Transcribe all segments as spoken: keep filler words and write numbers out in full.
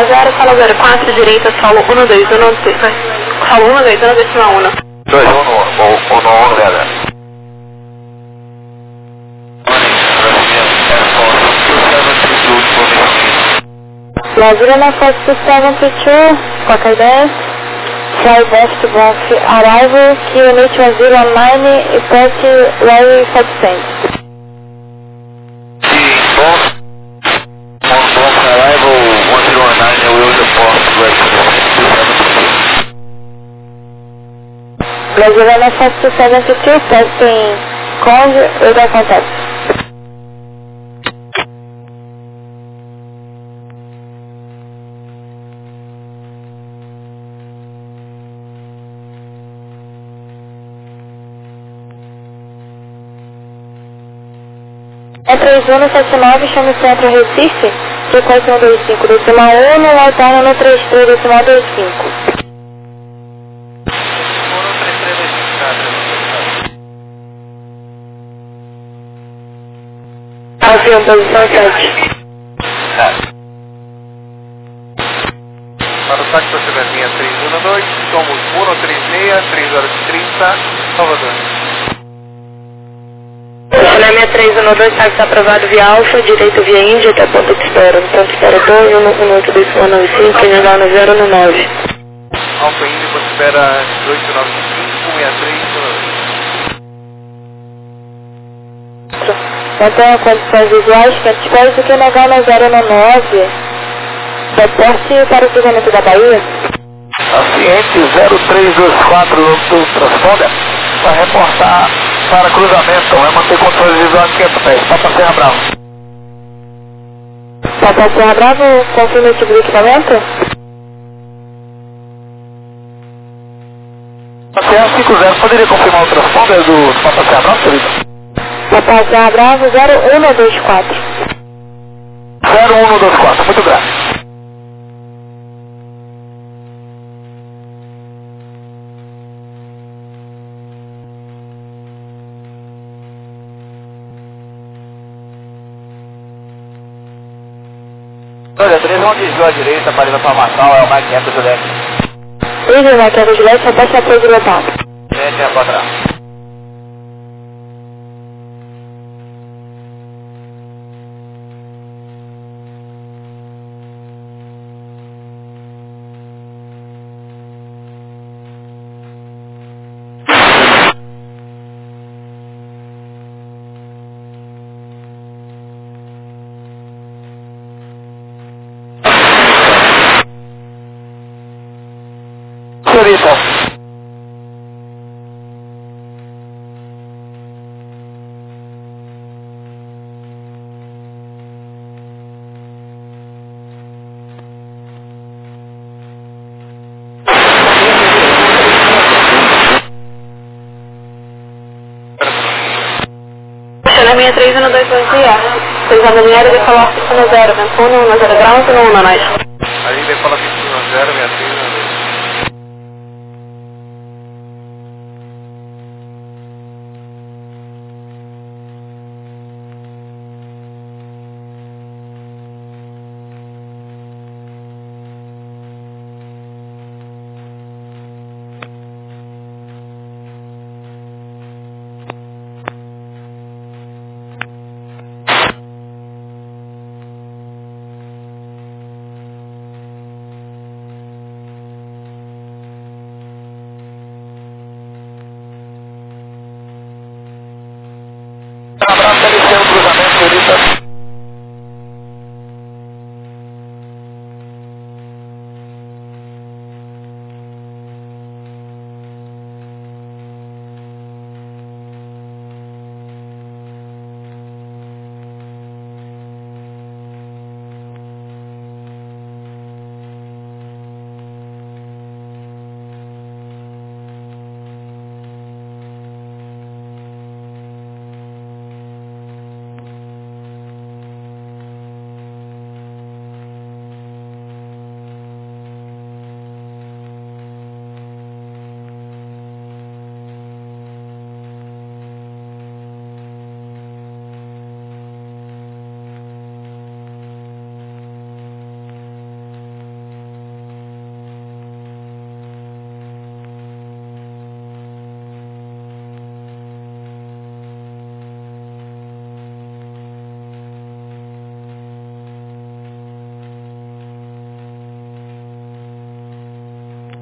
zero, sala zero quatro, direita, solo um dois um, solo um dois um, decimal um. dois um um, um um zero. Brazil na foto two seven two two, qualquer ideia? Fly left to Bronx, arrival, Q N H one zero nine, report Larry Substance. Sim, bom. On Bronx arrival one zero one nine, I will report Brazil na foto two seven two two, testing Kong, eu dou contato. É três um sete nove, chama o centro Recife, frequência um dois cinco, decimal um, no alterna no três três, decimal dois cinco. Avião, posição sete. Para o táxi da Ciberlinha três um dois, somos um três seis, três horas e trinta, Salvador. Ciberlinha três um dois, táxi aprovado via Alfa, direito via Índia até ponto de espera. Ponto de espera dois, um oito dois nove cinco, General zero um nove. Alfa Índia, ponto de espera oito nove cinco, seis três nove. Mantenha condições visuais, que espero que o H na zero um nove. Reporte para o cruzamento da Bahia. Paciente zero três dois quatro do transponder vai reportar para cruzamento, vai manter controle visual quinhentos pés, Papa Serra Bravo. Papa Serra Bravo, confirma o tipo de equipamento? Serra cinco zero, poderia confirmar o transponder do Papa Serra Bravo, querido? Papa Serra Bravo zero um dois quatro. zero um dois quatro, muito grave. Olha, três um desviou à direita, parada para Marçal, é o Mike Campos do Leste. Liga, Mike Campos do Leste, até apoio de local. Gente, tempo atrás. Senhorita. Ciberlinha três um dois, bom dia. Seis da manhã, de falar um zero, vento um, um zero graus, um um nós. Aí ele fala que um zero, seis três um dois.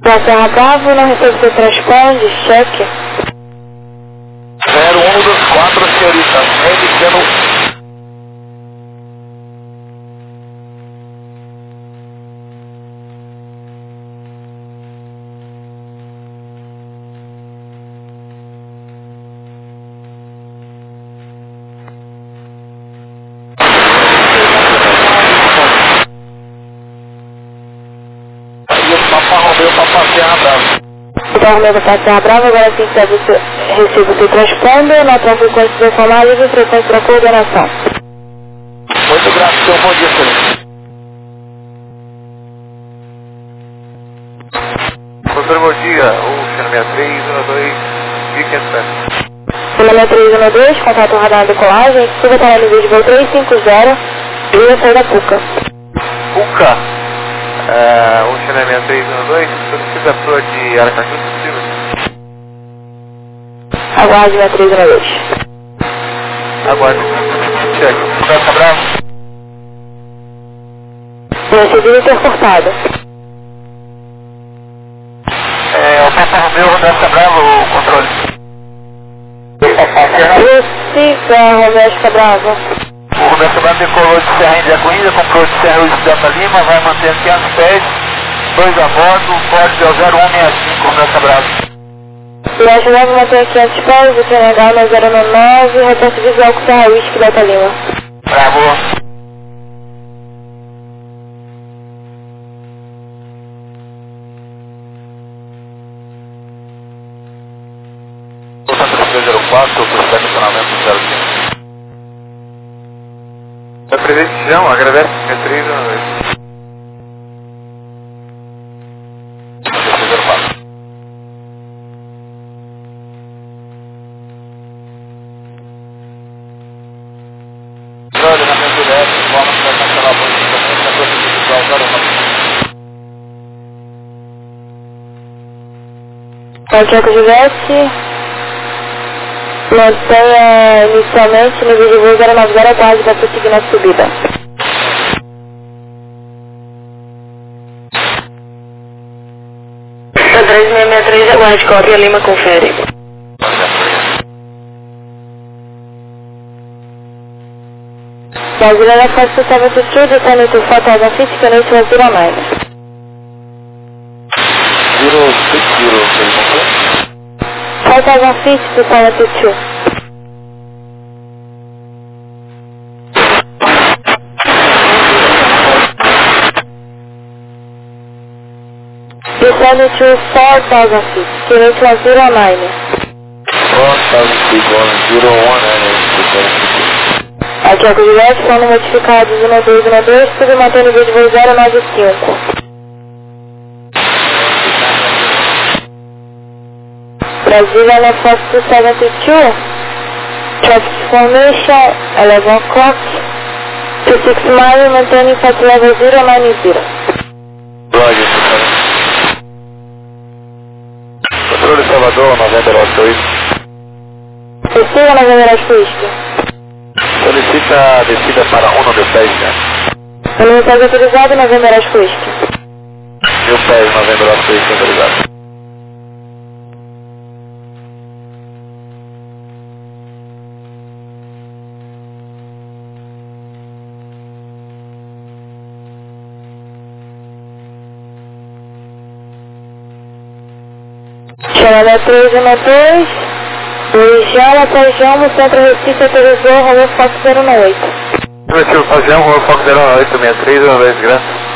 Pra Serra Bravo, não recebo seu transponder, cheque. zero um dos quatro, senhorita. Ele sendo... Então, Romeu para Serra Brava, agora sim recebe o seu, recebo o seu transponder, na frequência do formal livre, frequência para coordenação. Muito grato, senhor. Bom dia, senhor. Professor, bom dia. O Xenomia três um dois, fique em pé. Xenomia três um dois, contato radar decolagem, suba para o nível de voo trezentos e cinquenta, via sair da Puca. Puca. É, o Xenomia três um dois, solicita a sua de Aracaju, se possível. Aguarde minha três um dois. Aguarde. Cheque. Começa bravo. Recebido intercortado. É, o Papa Romeu, Roberto Bravo, o controle. Lucifer, Roberto Bravo. O Roberto Bravo decolou de Serra Índia Coimbra, comprou de Serra Luiz Delta Lima, vai manter quinhentos pés, dois a bordo, código é o zero um seis cinco, Roberto Bravo. Roberto Bravo mantém quinhentos pés, o T N H no zero nove, reporte visual com Serra Whisky Delta Lima. Bravo. zero quatro, posicionamento zero cinco. É presente, João, agradece. É três um dois. zero quatro. Olha, na frente do leste, forma que vai cancelar a posição, na posição visual zero nove. Santiago Juliette, mantenha inicialmente nível de voo zero nove zero, aguarde para prosseguir na subida. três seis seis três, aguarde, cópia Lima, confere. Brasileira Fox setenta e dois, detalhe to four thousand feet, connect to zero nine. zero six zero, você four thousand feet to seventy-two. Descending to four thousand feet, connect to zero nine. four thousand feet, zero one nine. Aqui é o Juliette, plano modificado um dois um dois, tudo mantendo o nível de voo zero nove cinco. Brasília na Fox setenta e dois, traffic formation, eleven o'clock, two six mile, maintaining flight level zero nine zero. Roger, controle Salvador, noventa e oito. Descida na Avenida Whisky. Solicita a descida para um de dez, né? Unidade autorizada na Avenida Whisky. Mil pés, noventa e oito, autorizado. Chamada três um dois, Luigiana, Pajão, Centro Recife, autorizou, Rolou Fox zero oito. Prometido fazer um Rolou Fox zero oito seis três um dois, graças.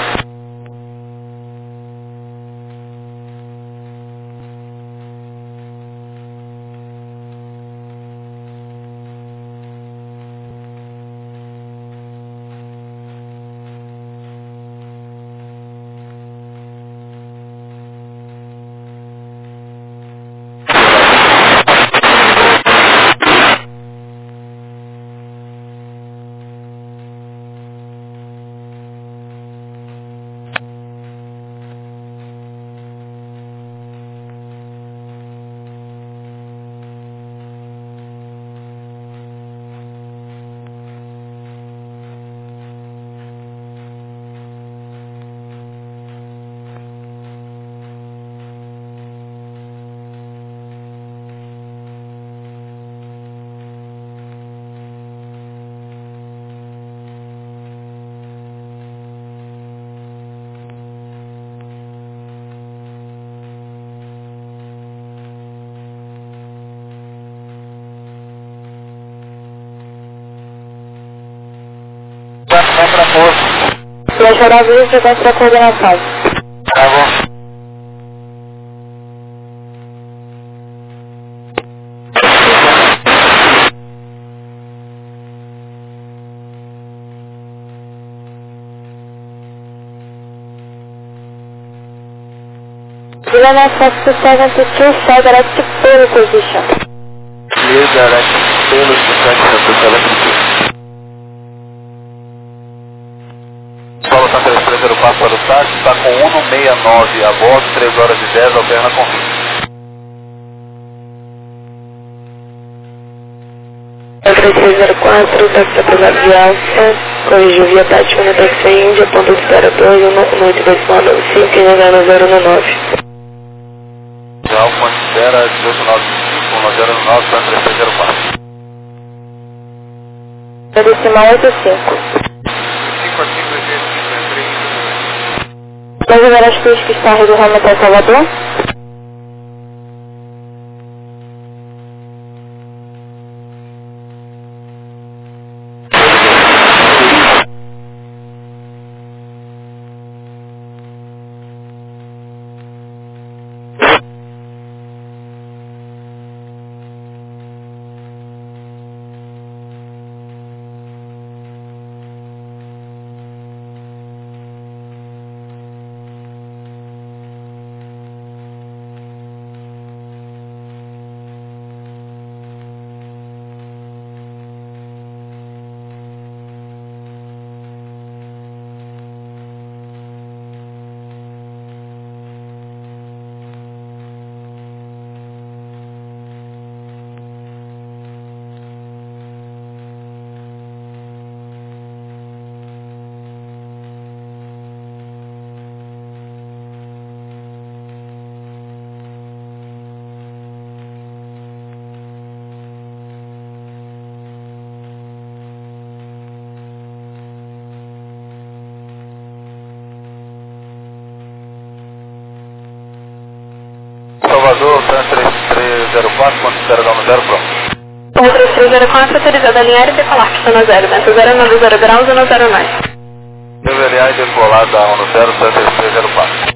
vai pra posto. Flash horário de frequência da coordenação. Tá bom. Juliana Fox seventy-two, fly direct to Polo position. Clear direct pelo seiscentos e setenta e dois. Solo tá três três zero quatro para o táxi, está com um no sessenta e nove a bordo, três horas e dez, alterna com três três zero quatro, táxi aprovado de Alfa, corrigiu via tática no táxi Índia, ponto de espera dois, um oito dois nove cinco, e zero zero nove. Alfa espera dezoito nove cinco, um zero nove, três três zero quatro. Decimal oito cinco. cinco a cinco, Pode ver as cruzes que está retornando até Salvador? Salvador, três três zero quatro, quanto espera dar no zero, pronto. três três zero quatro, autorizado a alinhar e decolar, pista no zero, vento zero nove zero graus e no zero nove. Deveria decolar da um no zero, três três zero quatro.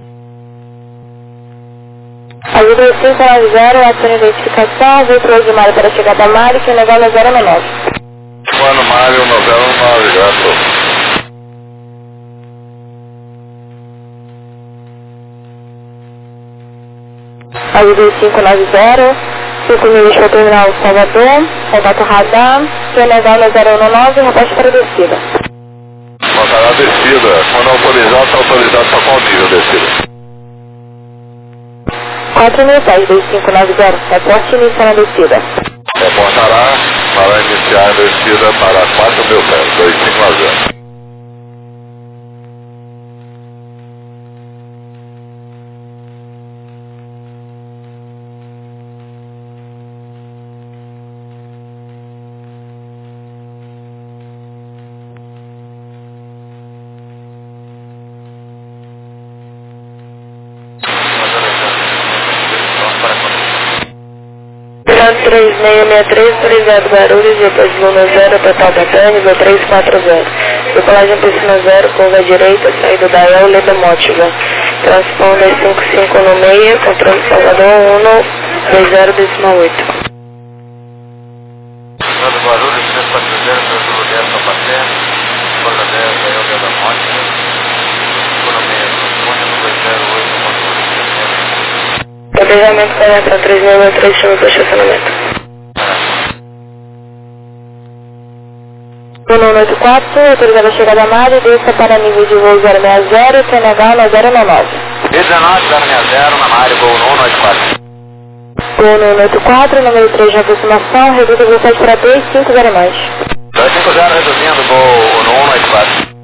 Ajuda cinco nove zero, ação de identificação, veículo de Mário para chegar da Mário, que é legal no zero nove. Mano Mário, no zero nove, gato. Ajuda cinco nove zero, cinco milhas para o terminal Salvador, contato radar, que é legal no zero nove, reporte para descida. Botará a descida, quando autorizar, está autorizado para qual nível descida? quatro mil seis, dois cinco nove zero, reporte inicial na descida. Reportará para iniciar a descida para quatro mil pés, dois cinco nove zero. três seis seis três, autorizado Guarulhos, depois de Luna zero, total mecânico, três quatro zero. Decolagem piscina zero, curva direita, saída da El, Leda Mótiva. Transponder cinco cinco no meio, controle Salvador um dois zero decimal oito. Nada Guarulhos, três quatro zero, tranquilo zero, Topacé, curva dez, da El, Leda Mótiva. Curva meia, transponder dois zero oito, controle Planejamento para três seis três, chama para estacionamento. um um oito quatro, autorizada a chegada a Mário, desça para nível de voo zero seis zero, T N H no zero nove. dezenove zero seis zero, na Mário, voo um um oito quatro. um um oito quatro, número três de aproximação, reduz velocidade para dois cinco zero mais. dois cinco zero, reduzindo, voo um um oito quatro.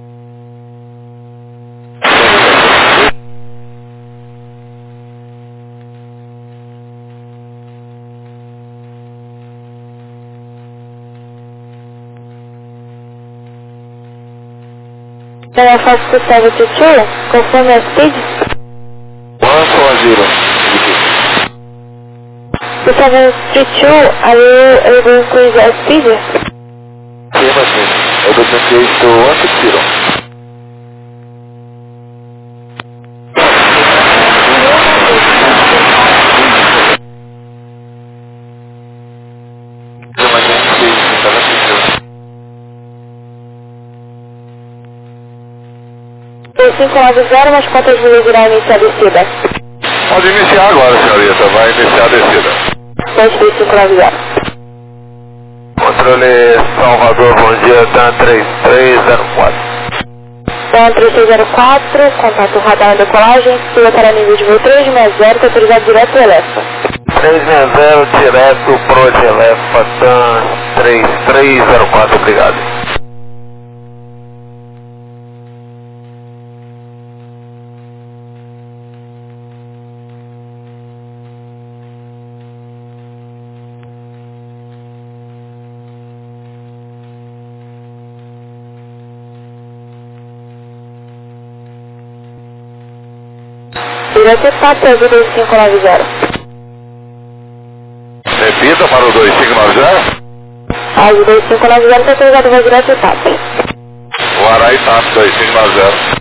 Então, a Fox seventy two, conforme a speed? Quanto a zero? seventy two, are you able to increase a speed? Sim, mas sim. É o documentation one six zero. cinco nove zero, mas quantas milhas irá iniciar a descida? Pode iniciar agora, senhorita. Vai iniciar a descida. dois cinco nove zero. Controle Salvador, bom dia, TAM três três zero quatro. TAM três três zero quatro, contato radar na decolagem, siga para nível de voo três seis zero, está autorizado direto para Elefa. três seis zero, direto pro de Elefa, TAM três três zero quatro, obrigado. Direto para o dois cinco nove zero. Repita para o dois cinco nove zero. Ah, o dois cinco nove zero está autorizado voo direto e TAP. O Arai TAP dois cinco nove zero.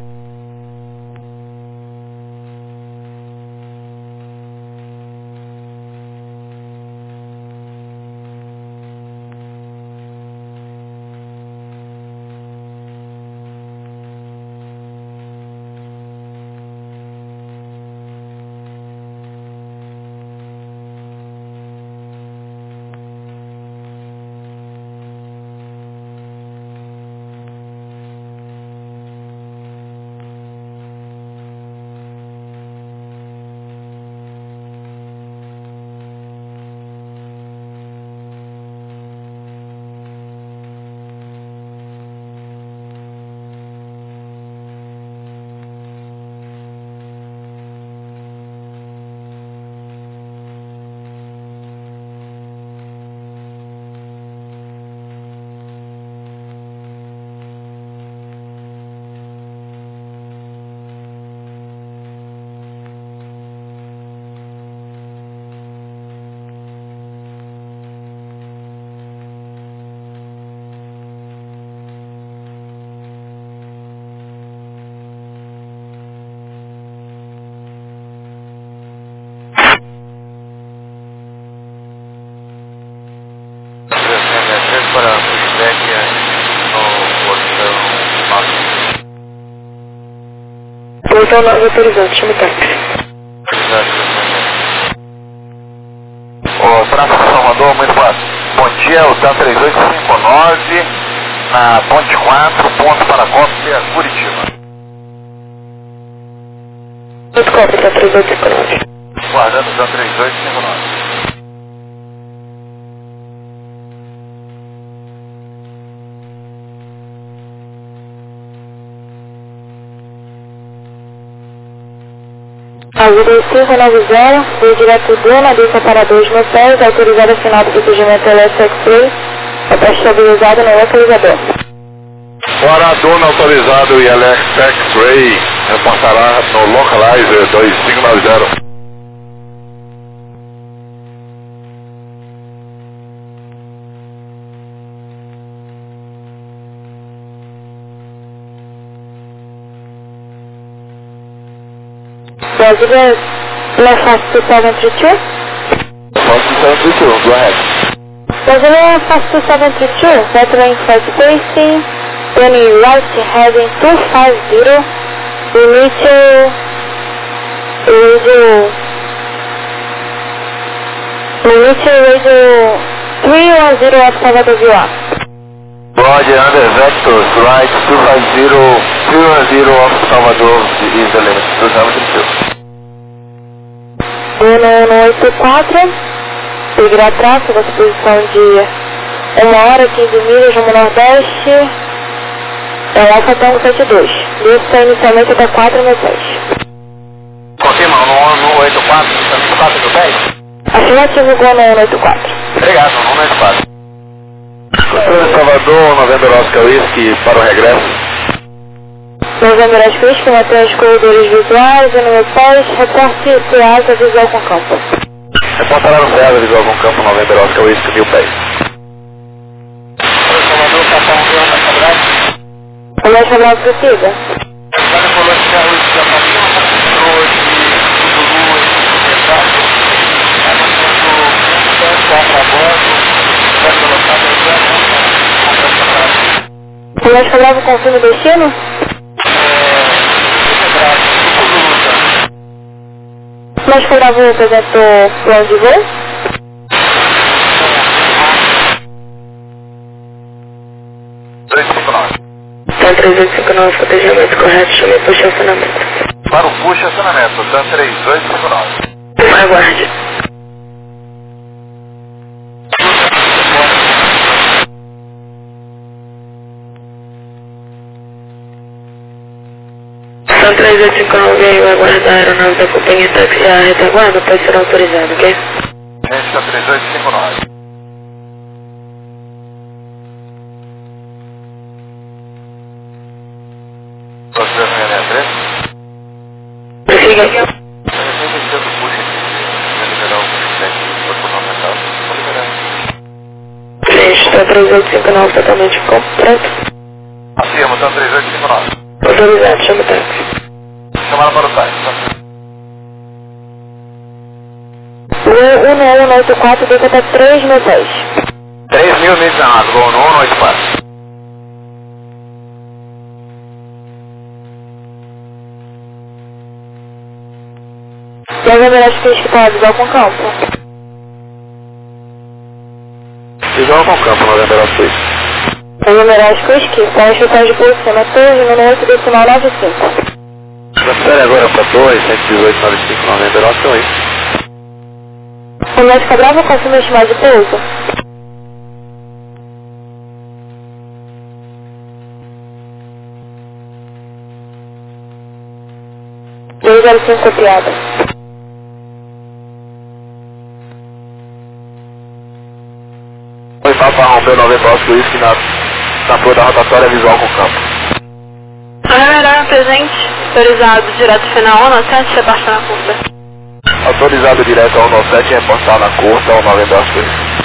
Para o feedback no portão Portão nove autorizado, chama o táxi. O tráfego Salvador, muito boa. Bom dia, o TAM três oito cinco nove na Ponte quatro, ponto para Cópia, Curitiba. Muito cópia, TAM três oito cinco nove. Guardando o TAM três oito cinco nove. Azul dois cinco nove zero, voo direto do Nadeca para dois mil pés, autorizado a final do procedimento L S X-Ray, até estabilizado no localizador. Fora dona autorizado e L S X-Ray, reportará no Localizer dois cinco nove zero. Brasil é Left two seven three two? Fast two seven three two, go ahead. Brasil é Fast two seven three two, veteran flight spacing, turning right heading two five zero, initial radio, initial radio three one zero at Salvador V R. Roger, under vectors, right two five zero, three one zero of Salvador is the limit, two seven three two. um oito quatro, seguirá tráfego, a disposição de uma hora, quinze milhas, rumo nordeste, é o Alfa Tango setenta e dois, desça inicialmente até quatro mil pés. Confirma, no um oito quatro, quatro mil pés? Afirmativo, Gol no um oito quatro. Obrigado, no um oito quatro. Controle Salvador, Novembro Oscar Whisky para o regresso. Novembro Oscar Whisky, mantém os corredores visuais, um mil pés, reporte Ceasa visual com campo. Reportará no Ceasa visual com campo, Novembro Oscar Whisky, mil pés. Controle Salvador, Capão Viana, Cabral. mais favorável para o Siga. Agora falou de carro de Japanima, entrou de Lulu e Mercado. Aí nós temos o quatro a bordo, vai colocar O mais favorável confirma o destino? O mais favorável apresentou plano de voo? dois cinco nove. Então três oito cinco nove, cotejamento correto, chame para o estacionamento. Para o push estacionamento, TAM três oito cinco nove. Aguarde. TAM três oito cinco nove veio aguardar a aeronave da companhia táxi à retaguarda, pode ser autorizado, ok? Gente, TAM três oito cinco nove. Prossiga. Gente, TAM três oito cinco nove totalmente completo. Afirma, TAM três oito cinco nove. Autorizado, chama o táxi. Chamada para o táxi. O um um oito quatro deu até três mil pés. três mil milhas na água, voo no um oito quatro. E as ameaças que está igual com campo? Igual com o campo, noventa e seis. As ameaças que está em estação de posição na torre, número oito decimal nove cinco. Transfere agora para dois, cento e dezoito, noventa e cinco, noventa e oito. O médico bravo confirma estimado de pouso? dois zero cinco copiada. Foi para romper noventa e oito, por isso que na, na flor da rotatória visual com o campo. Arará, presente, autorizado direto final um sete, rebaixar na curva. Autorizado direto ao um sete e reportar na curta ao noventa e oito.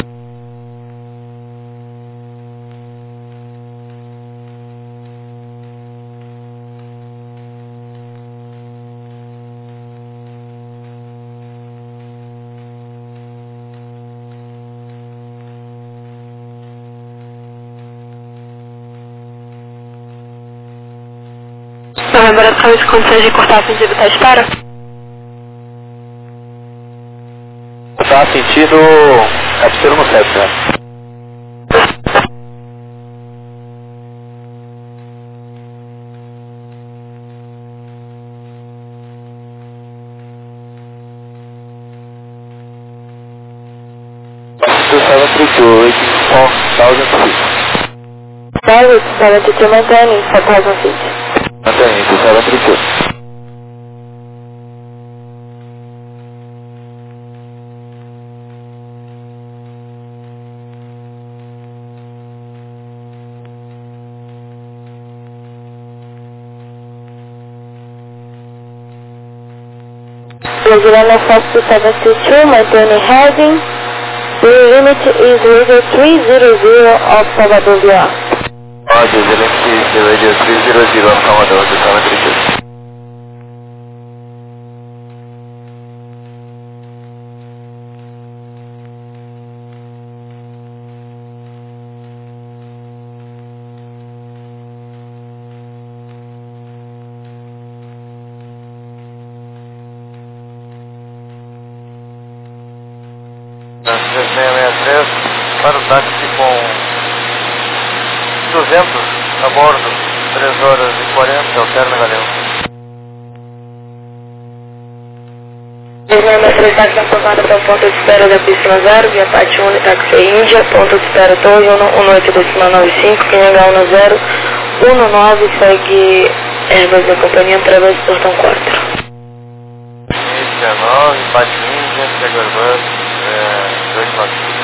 Novembro, as condições de cortar pedido está à espera? Tá sentido cabeceiro no sete, né? two seven three two, eighteen four thousand feet. David, seventy two maintaining four thousand feet. Mantém, two seven three two. Brazilian Fox two seven two two, maintaining heading. The limit is radio three hundred of Salvador V R. Roger, Zelensky is the radio three hundred of Commodore two seven three two. três seis seis três para o táxi com duzentos a bordo, três horas e quarenta, alterna Galeu. três seis seis três táxi aprovado para o ponto de espera da pista zero, via parte um, táxi Índia, ponto de espera Torre um oito decimal nove cinco, Quinhanga um zero, um nove, segue Airbus da companhia através do portão quatro. dezenove, parte Índia, segue Airbus, dois nove cinco.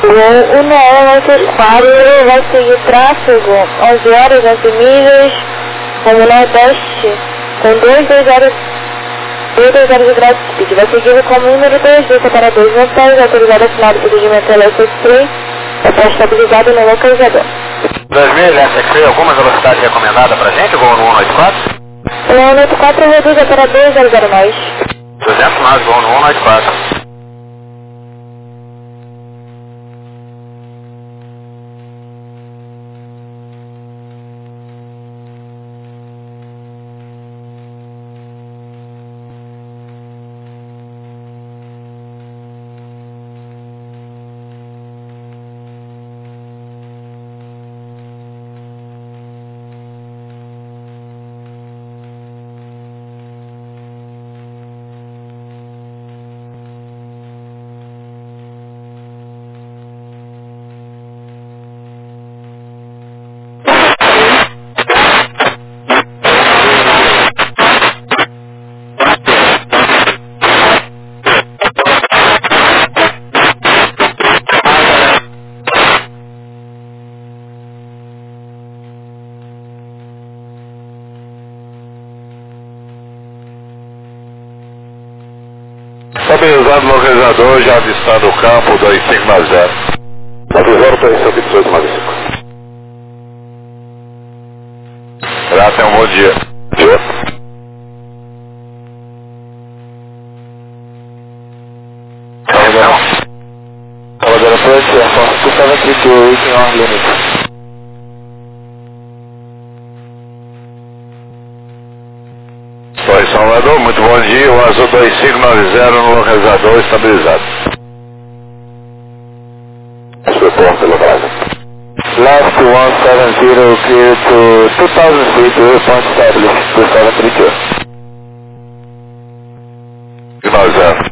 Gol um nove oito quatro vai seguir tráfego onze horas, onze milhas, rumo nordeste, com dois dois zero de grau de speed. Vai seguir com o número dois, desça para dois voltagens, autorizado a final do procedimento L S três, está estabilizado no localizador. dois mil, L S alguma velocidade recomendada pra gente, voo no um oito quatro? O um oito quatro reduz para dois zero zero nós. duzentos nós, voo no um oito quatro. Estabilizado o localizador, já avistando o campo dois cinco nove zero. Avisando para cento e dezoito nove cinco. Graças, um bom dia. Dia. Salvador Approach, Air Force two seven three two, reaching our limit. Oi, Salvador, muito bom dia. O Azul dois cinco nove zero no localizador estabilizado. Report pelo Brasil. Left one seven zero, clear to two thousand feet, waypoint established, two seven three two. nove zero.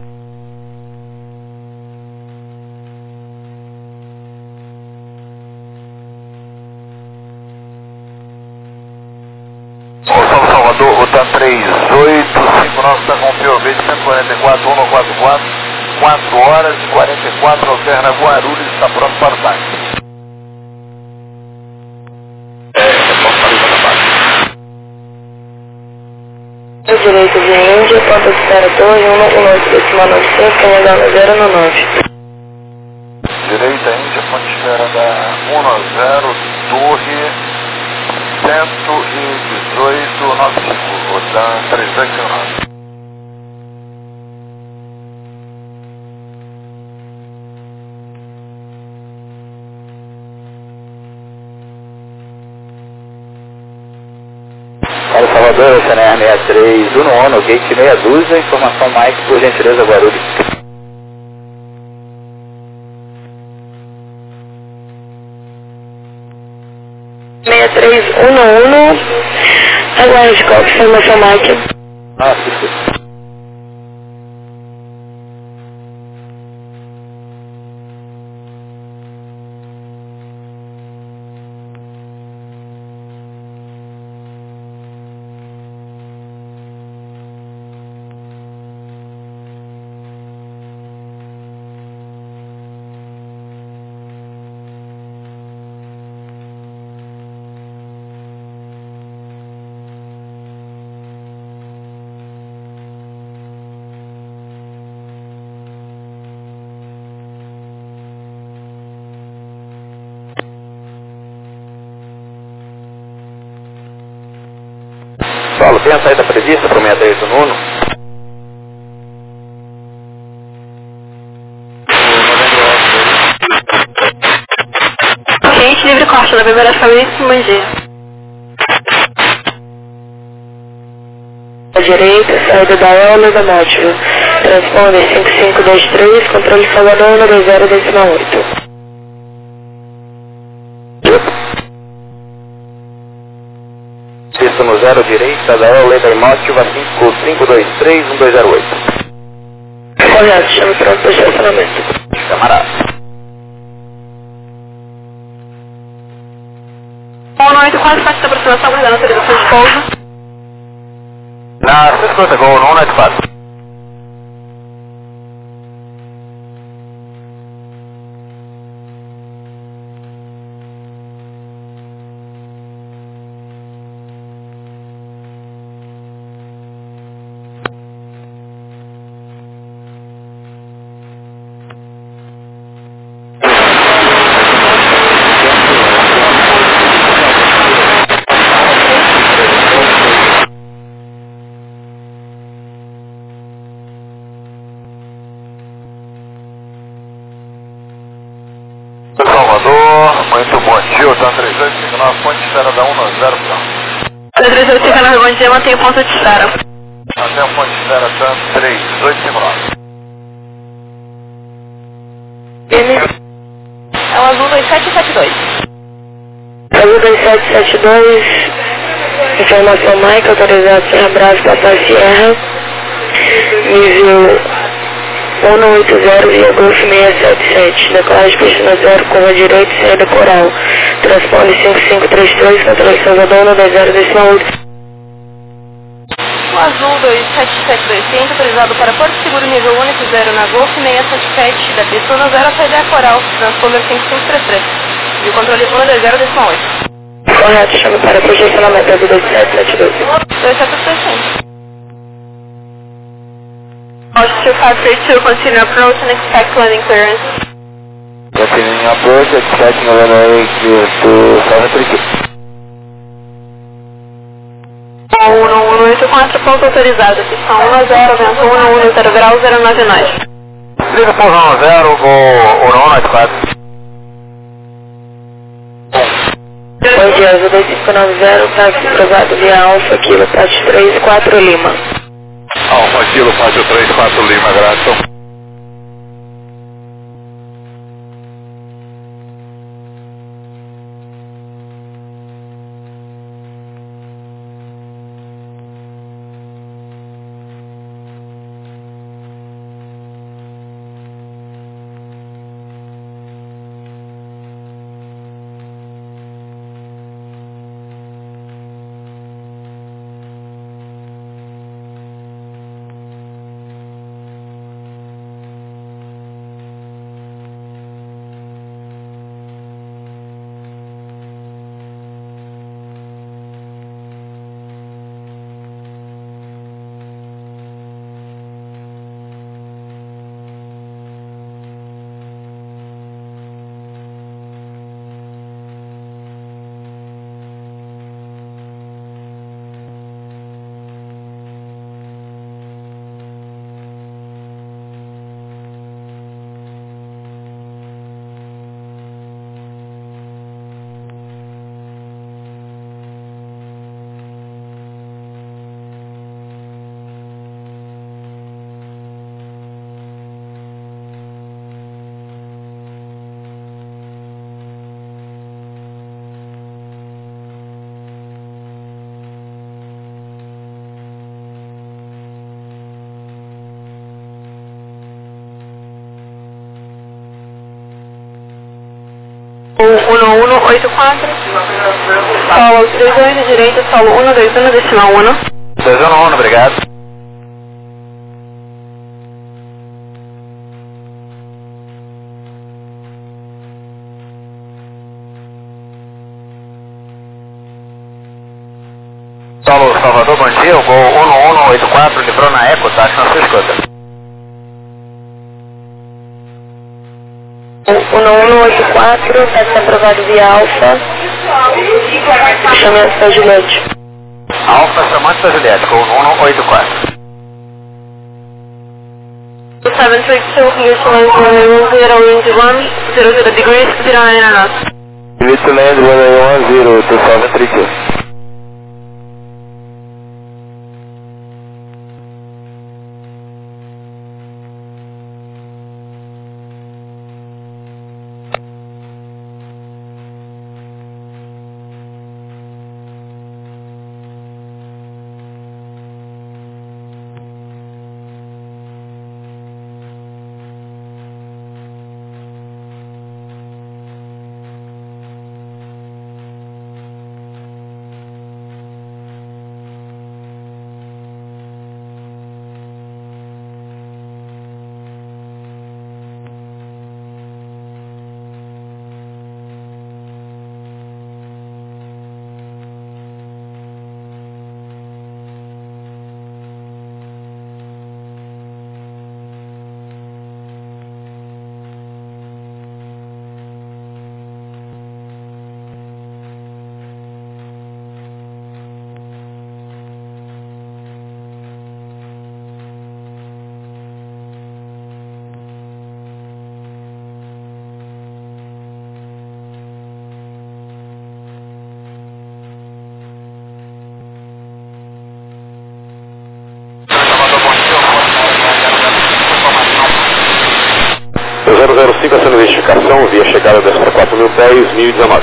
Salvador, Rotan três oito cinco nove está com o P O V de cento e quarenta e quatro, um quatro quatro, quatro horas e quarenta e quatro, alterna Guarulhos, está pronto para o táxi. O direito de Índia, ponto de zero dois, um nove decimal nove cinco, comandando zero nove. Direita Índia, ponto de espera da um nove zero, torre cento e dezoito nove cinco, Rotan três oito cinco nove. Para Salvador, S N R sessenta e três, Uno Ono, gate meia dúzia, informação Mike, por gentileza, Guarulhos. sessenta e três, Uno Uno, aguarde qual que foi informação Mike. Ah, sim, sim. Paulo, tem a saída prevista para o sessenta e três do Nuno? Gente, livre corte da primeira família, bom dia. À direita, saída da Eula da Mótiva. Transponder cinco cinco dois três, controle Salvador, número zero decimal oito. Pista no zero direita da Eula da Mótiva cinco cinco dois três um dois zero oito. Correto, chame pronto para estacionamento. Camarada. um oito quatro, faixa de aproximação, guardando a autorização de pouso. Na sexta, gol no um oito quatro. Salvador, muito bom dia, o TAM três oito cinco nove, ponte de espera da um a zero para. três oito cinco nove, bom dia, mantenha o ponto de espera. Até o ponto de espera TAM três oito cinco nove. É o azul dois sete sete dois. Azul dois sete sete dois, informação Mike, autorizado sem abraço para Sierra, nível um não oito zero via Golf seiscentos e setenta e sete, declara de pista zero, curva direita, saída coral, transpone cinco cinco três três, controle Salvador, um dois zero decimal oito. O azul dois sete sete dois cinco, autorizado para Porto Seguro nível um zero na Golf seiscentos e setenta e sete, da pista um zero, saída coral, transponder cinco cinco três três, e o controle um dois zero decimal oito. Correto, chame para projecionamento do dois sete sete dois. dois sete sete dois. Altitude five three two, continue approach and expect landing clearance. Continuing approach, expecting runway clear to seven three two. um um oito quatro, ponto autorizado, pista um zero, vento um um zero grau, zero nove nove. Liga por um zero, gol um um nove quatro. Bom dia, Azul dois cinco nove zero, táxi aprovado via Alfa, Kilo Pátio três quatro Lima. Alfa Kilo Pátio três quatro Lima, graças. um um oito quatro, solo três dois, direita, solo um dois um, decimal um. dois um um, obrigado. Solo Salvador, bom dia, o gol um um oito quatro, livrou na Eco, táxi na sua escuta. um um oito quatro, táxi aprovado via Alfa, chamamento da Juliette. Alfa, chamante da Juliette, gol um um oito quatro. seven three two, clear to land one zero wind one, zero zero degrees, zero nine knots. Clear to land one one zero to seven three two. zero zero cinco, essa identificação via chegada desta quatro mil dez, mil e dezenove.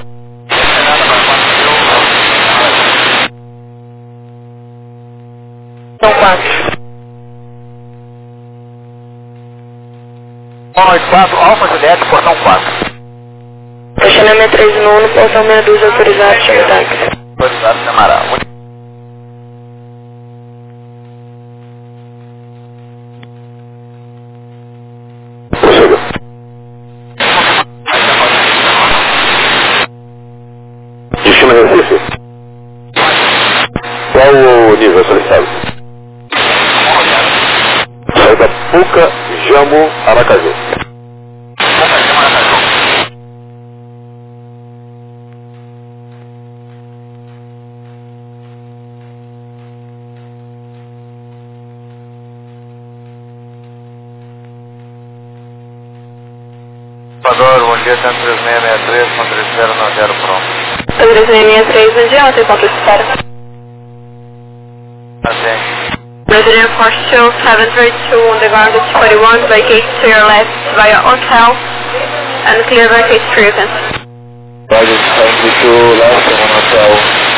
São quatro. um oito quatro, Alfa Juliette, portão quatro. Estacionamento três no um, portão meia dúzia, autorizado, chega táxi. Autorizado, Camará. Prossiga. Destino Recife? Qual o nível solicitado? Saída Puca, Jamo, Aracaju. Salvador, bom dia, cento e três seis seis três, ponto três zero nove zero, pronto. três seis seis três, bom dia, ontem ponto de espera. Assim. Brazilian Fortune seven three two on the ground at forty-one, vacate to your left via hotel and clear vacate for you can. Pode sair do leste, no hotel.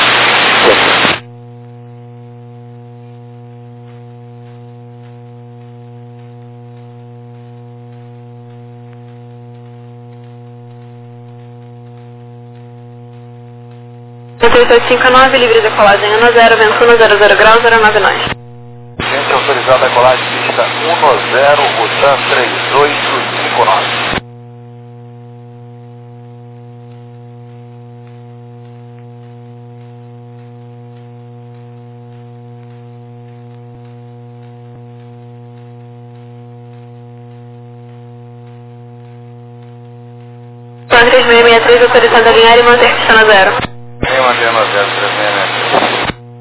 três oito cinco nove, livre de colagem um zero, vento um zero zero graus, zero nove nove. Gente autorizada a colagem, pista um zero, Busan três oito cinco nove. três seis seis três, autorizada a alinhar e manter pista na zero. Tem uma zero três seis seis três.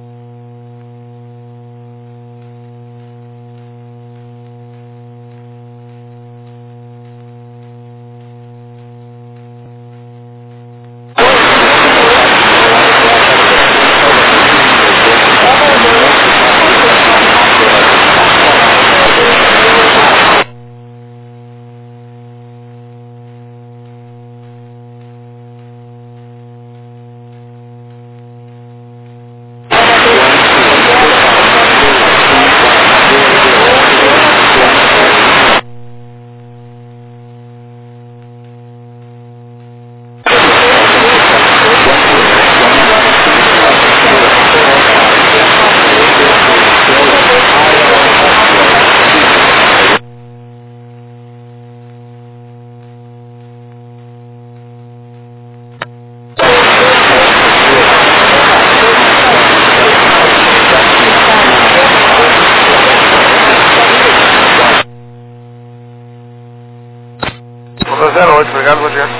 zero oito, obrigado, bom dia.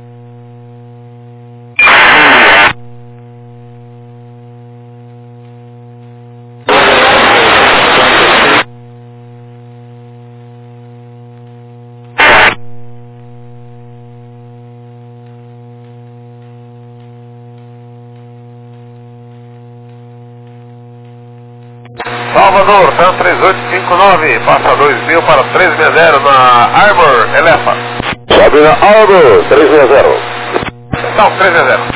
Salvador, T A M três oito cinco nove, passa dois mil para três seis zero na Arbor, Elefa. Sobe na Arbor, três seis zero. Não, três seis zero.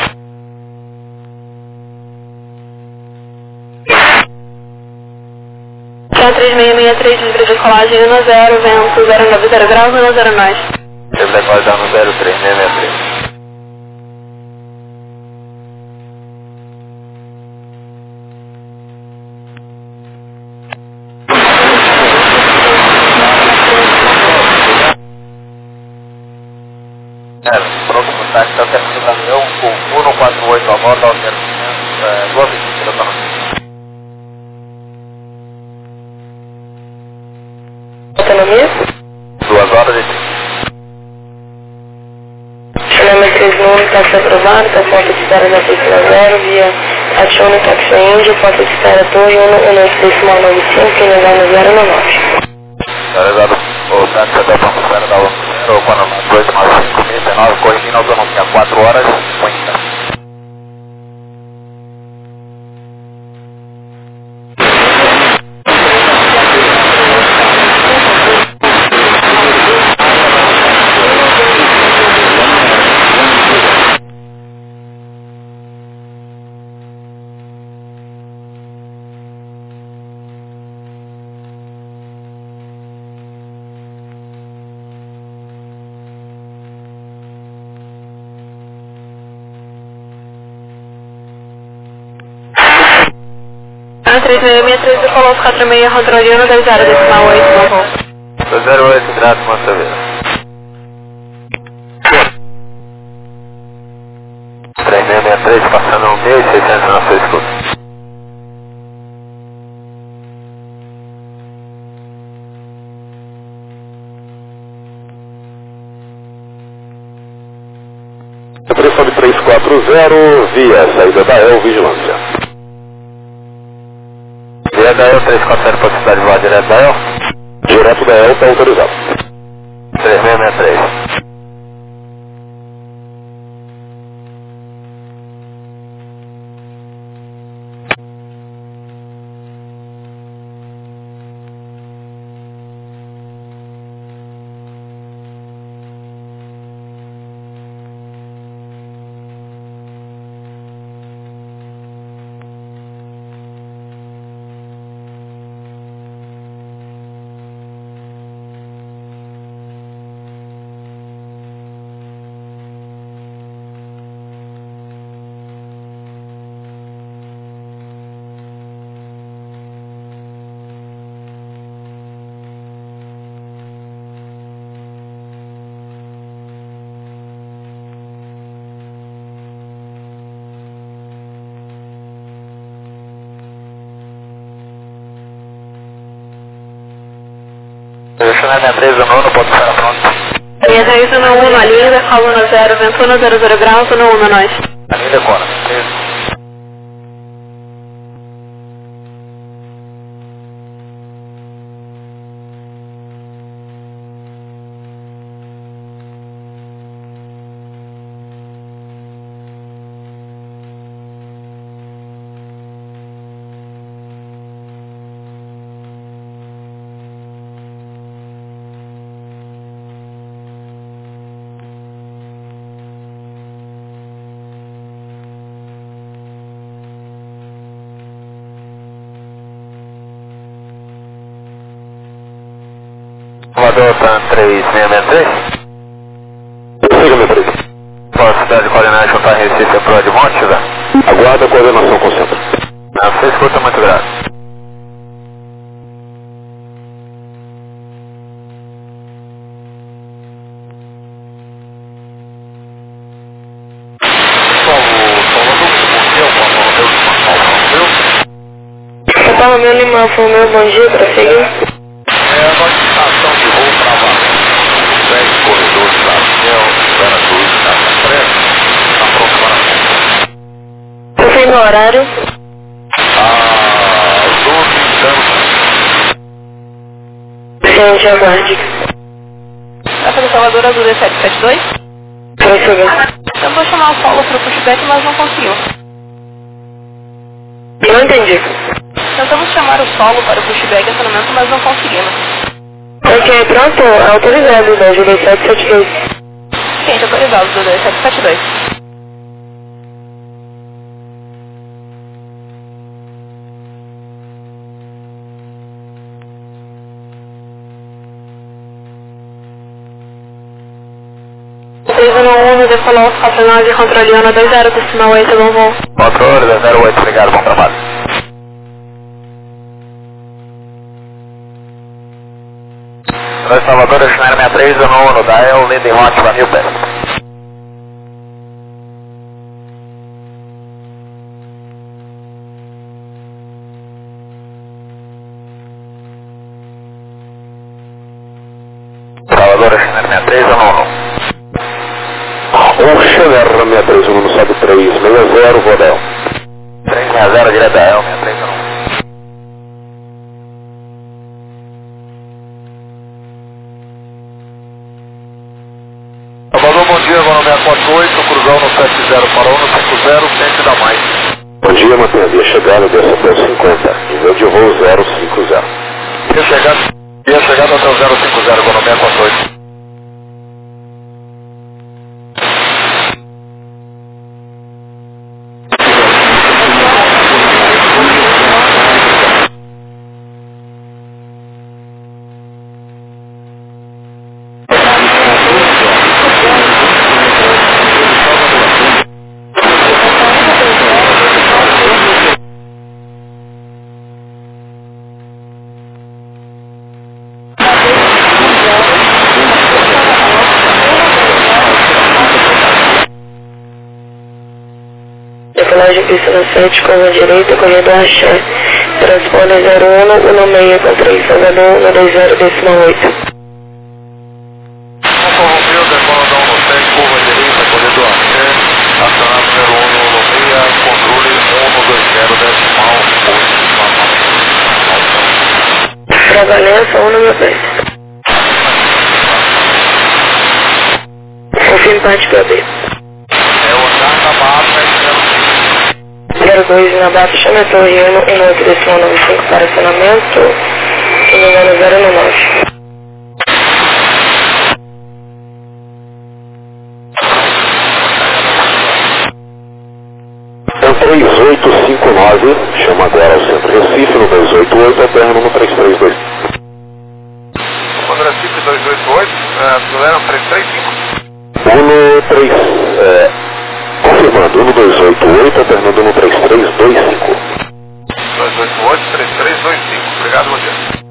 três seis seis três, livre de colagem um zero, vento zero nove zero graus, um zero nove. Ele vai guardar no zero três seis seis três. Pronto, o táxi está terminando o avião com um quatro oito a bordo, alternativa, duas vezes, Autonomia? duas horas e trinta. Estacionamento três no um, táxi aprovado, está porta de espera da pista zero, via Atione, táxi Índia, porta de espera Torre um um seis nove cinco, Inegano zero nove. Realizado o táxi até a ponta de espera da U zero, quando dois nove cinco mil dezenove, corrigindo autonomia, quatro horas e cinquenta. três seis seis três, falou quatro seis, controlando dois zero decimal oito, bom voo. dois zero oito, grato, mostra vida. três seis seis três, passando um mil e seiscentos na sua escuta. Pressão de três quatro zero, via saída da El, vigilância. Via da El, três quatro zero, possibilidade de voar direto da El? Direto da El, está autorizado. três seis seis três. Direcionar minha três no nono, pode estar pronto. Minha três no um, a linha, coluna zero, ventuna zero zero graus, no um, nós. A linha decona. Salvador, Tan três seis seis três. Siga, meu três. Velocidade de coordenada juntar Recife para de Monte, né? Aguarda a coordenação concentra. Não, você escuta muito grave. Fala meu animal, foi o meu bom dia para seguir. É a notificação de voo para valer. Segue o corredor de avião, Vera Cruz, Casa Preta, está pronto para a Eu fui no horário. às doze e Gente, aguarde. Vai fazer Salvador Azul D sete sete dois? Prossiga. Eu vou chamar o Paulo para o pushback, mas não conseguiu. Não entendi. Tentamos chamar o solo para o pushback esse momento, mas não conseguimos. Ok, pronto, autorizado da Júlia sete sete dois. Sim, autorizado do sete sete dois. seis um um, decolou, quatro nove, controle dois zero, decimal oito, bom voo. Controle zero oito, obrigado, bom trabalho. Nós Salvador, Chanel sessenta e três, no uno, da El, Linden Hot, Vanil Pé. Salvador, Chanel sessenta e três, no uno. O Chanel sessenta e três, o número sobe três seis zero, Rodel. três seis zero, direto da El, sessenta e três, no uno. Salvador, bom dia, vou no seis quatro oito, cruzão no sete zero, parou no cinco zero, cento da mais. Bom dia, mantenha a via chegada, desça até o cinquenta, nível de voo zero cinco zero. Via chegada, via chegada até o zero cinco zero, vou no seis quatro oito. pista sete, curva direita, corredor Axé. Transponder zero um, um seis com três Salvador, um dois zero, décimo oito. Romeu, decoladão no sete, curva direita, corredor Axé, acionado zero um, um seis, controle um dois zero, decimal oito. Para Valença, um número dois. Confirme parte para B. É o andar da base, zero dois na base, chama a torre um, um oito, decimal nove cinco para acionamento, se não me engano zero um nove. três oito cinco nove, chama agora ao centro Recife, no dois oito oito, alterno no três três dois. Comando Recife dois oito oito, Zuleno três três cinco. um três, é, confirmando, um dois oito oito, alternando no três três dois cinco. dois oito oito, três três dois cinco, obrigado, bom dia.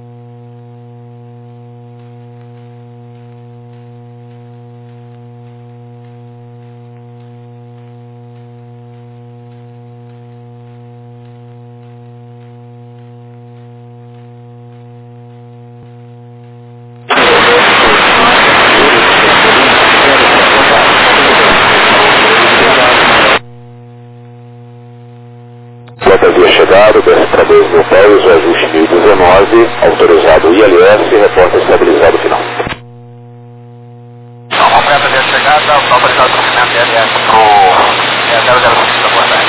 Havia chegado, desce para dois mil pés, o ajuste mil e dezenove, autorizado o I L S, reporta estabilizado final. Não, completa a chegada, autorizado o movimento I L S para o zero zero cinco da Porta.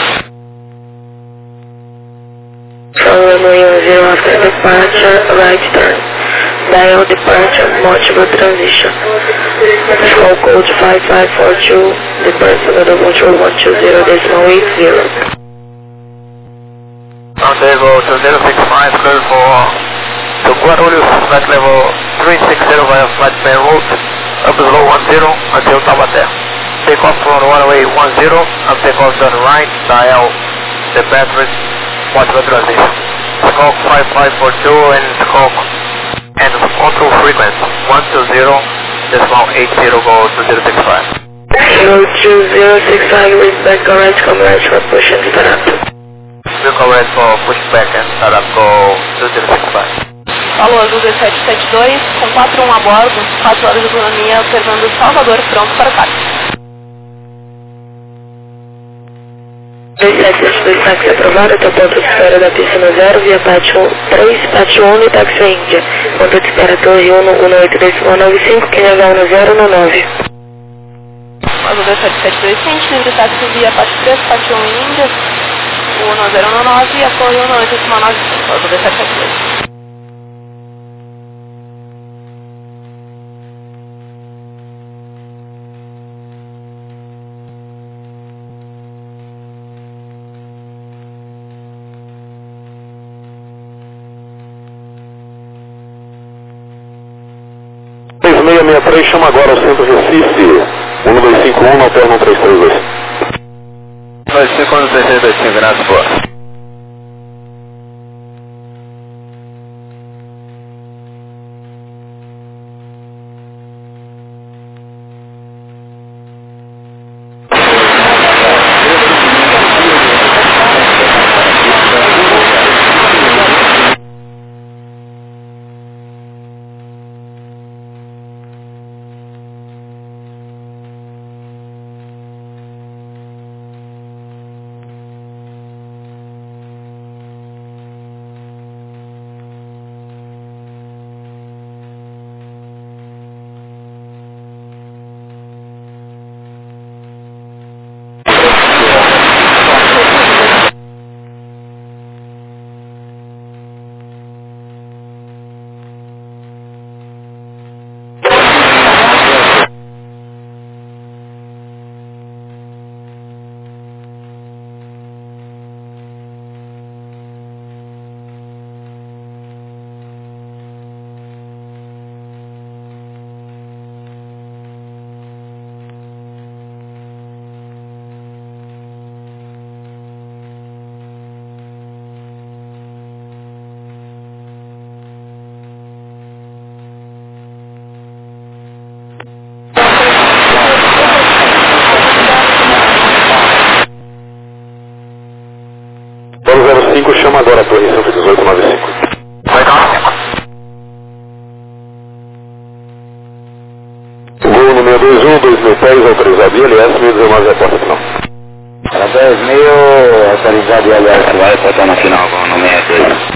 Runway one zero after departure, right turn. Dial departure, multiple transition. Flow code five five four two, departure control one two zero decimal eight zero. Rendezvous two zero six five, clear for to Guarulhos, flight level three six zero via flight plan route, up below one zero until Taubaté. Take off from runway one zero, and take off on the right, dial the batteries, multiple transition. Squawk five five four two and squawk and control frequency one two zero decimal eight zero go to zero six five. Zero two zero six five with back correct, congrats for push and start up. Will correct for pushback and start up go two zero six five. Alô, Azul D sete sete dois, com quatro um a bordo, quatro horas de autonomia, observando Salvador, pronto para o táxi. dois sete sete dois, táxi aprovado, até o ponto de espera da piscina zero, via pátio três, pátio um e táxi Índia. Ponto de espera torre um, um oito, decimal nove cinco, Q H um zero um nove. Azul D sete sete dois, ciente, livre táxi via pátio três, pátio um em Índia, um zero um nove e a torre um oito, decimal nove cinco, Azul D sete sete dois. seis seis seis três, chama agora ao centro Recife, um dois cinco um, alterno três três dois. dois cinco um, três três dois cinco, graças por. agora torre cento e dezoito, nove cinco. Gol no seis dois um, dois mil pés, autorizado I L S, mil e dezenove, reporta final. Para dois mil, autorizado I L S, vai reportar na final, gol no seis dois.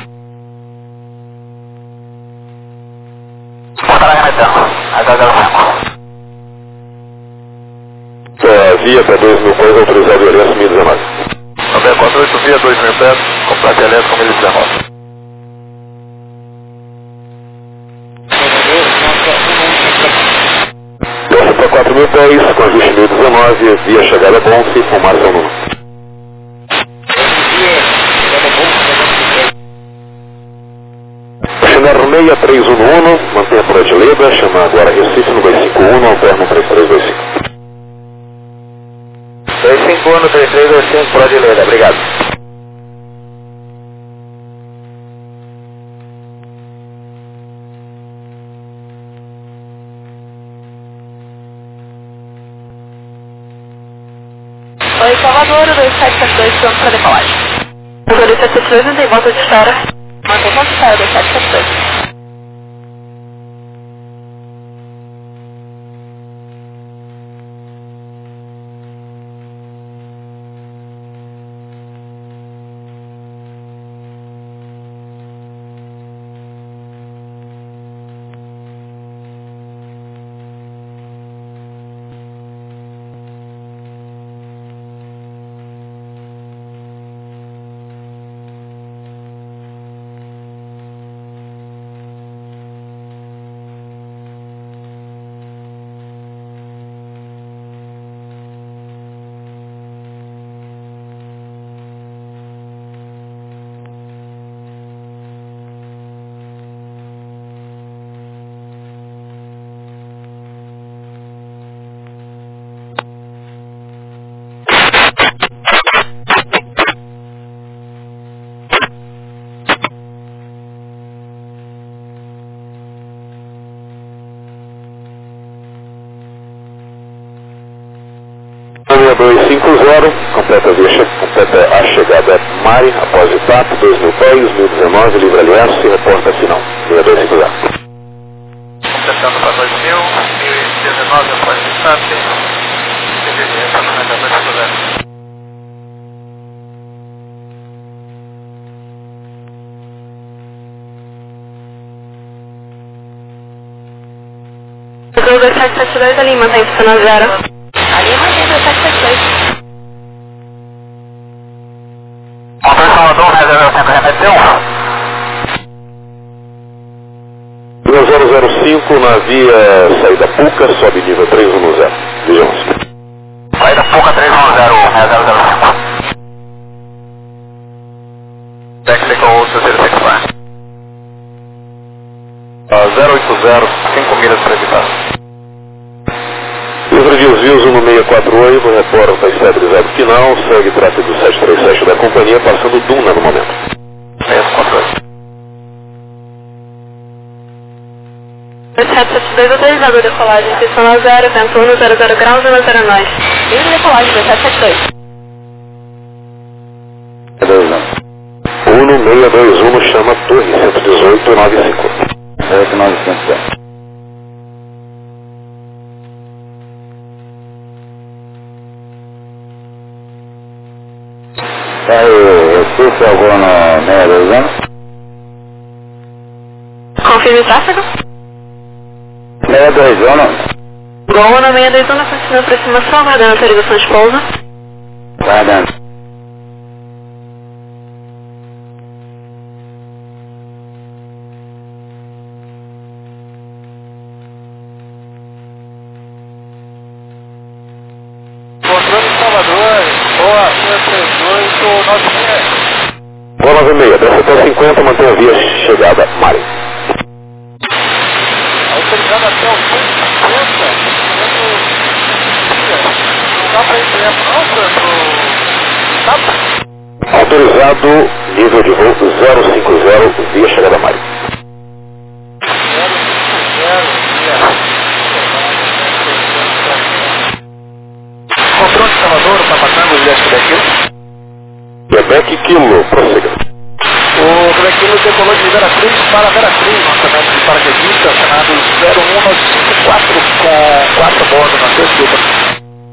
É, via para dois mil pés, autorizado I L S, mil e dezenove. Novembro quatro oito, via dois mil pés, complete I L S com mil e dezenove. Desce para quatro mil pés, com ajuste mil e dezenove, via chegada Bonfe, com marca número. Chegar seis três um um, mantenha por Adileda, chama agora Recife no dois cinco um, alterno três três dois cinco. dois cinco um, três três dois cinco, por Adileda, obrigado. Oi, Salvador, dois sete sete dois, pronto para decolagem. dois sete sete dois, não tem volta de espera. Mantém volta de espera, dois sete sete dois. seis dois cinco zero, completa, via, completa a chegada Mari, após o T A P, dois mil pés, mil e dezenove, livre aliança e reporta final. seis dois cinco zero. Completando para dois mil, mil e dezenove, após o T A P, livre aliança no dois cinco zero. dois sete sete dois ali, mantém funcionando zero. Ali mantém dois sete sete dois. Motor Salvador, reserva sempre repetição. zero zero cinco na via saída Puca, sobe nível três um zero. Vejamos. Saída Puca três um zero, zero zero cinco. Technical zero seis quatro. zero oito zero, cinco milhas para evitar. livre de desvios no seis quatro oito, reporta estabilizado final, segue tráfego sete três sete da companhia, passando Duna no momento. seis quatro oito. dois sete sete dois, autorizado a decolagem, posição zero, vento um, zero zero graus, zero zero nós. Livre de decolagem, dois sete sete dois. Uno seis dois um chama Torre cento e dezoito, nove cinco. oito nove cinco. Tá aí, Recife, algum no seis dois um? Confirme o tráfego. seis dois um. Gol na seis dois um, na continua aproximação, aguardando autorização de pouso. Guardando. Controle Salvador, boa, seis três oito, nove seis. Boa nove seis, desce até cinquenta, mantém a via chegada Mari. Autorizado até o cento e cinquenta, não dá para ir direto não, Sandro? Autorizado, nível de voo zero cinco zero, via chegada Mari. zero cinco zero, via. Controle Salvador, Papatango, Juliette Quebec. Quebec Kilo, prossiga. Veracruz para Veracruz, lançamento de paraquedista, chamado zero um nove cinco quatro com quatro bordos na desculpa.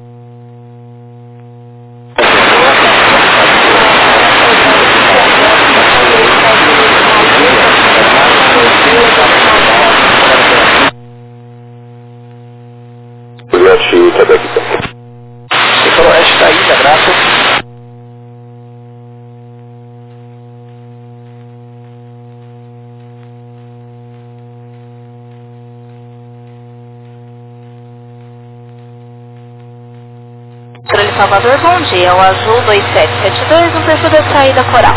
Juliette, Quebec. Setor oeste da ilha, graças. Controle Salvador, bom dia. O Azul dois sete sete dois, no perfil da saída Coral.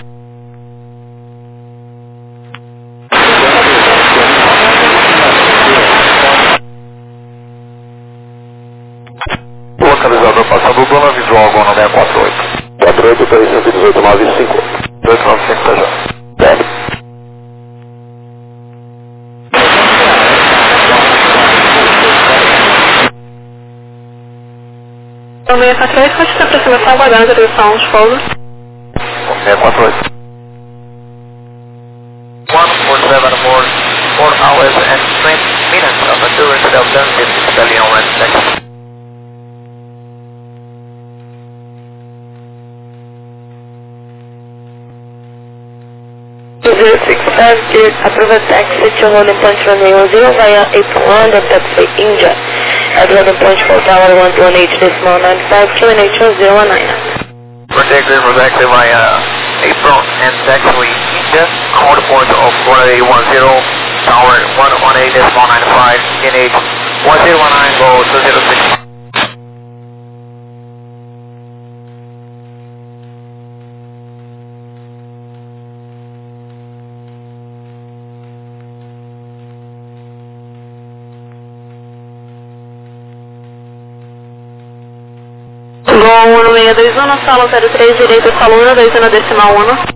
Localizador passando dona visual, agora no seis quatro oito. quatro oito três um oito nove cinco. dois nove cinco, tá já. O seis quatro oito, pode ter aproximação aguardando a direção de fogo. seis quatro oito. one four seven more, four hours and twenty minutes of endurance of Duncan, Stallion and next. zero six five, did approve a taxi to Holding Point Romeo zero via April one, the taxi India. At Holding Point for Tower one two one eight decimal nine five, Q N H one zero one nine. Protected was active via April and taxiway India, Holding Point of one eight one zero, Tower one one eight decimal nine five, Q N H one zero one nine, go two zero six. Gol um seis dois um, sala zero três, direita, sala um, dois um, decimal um.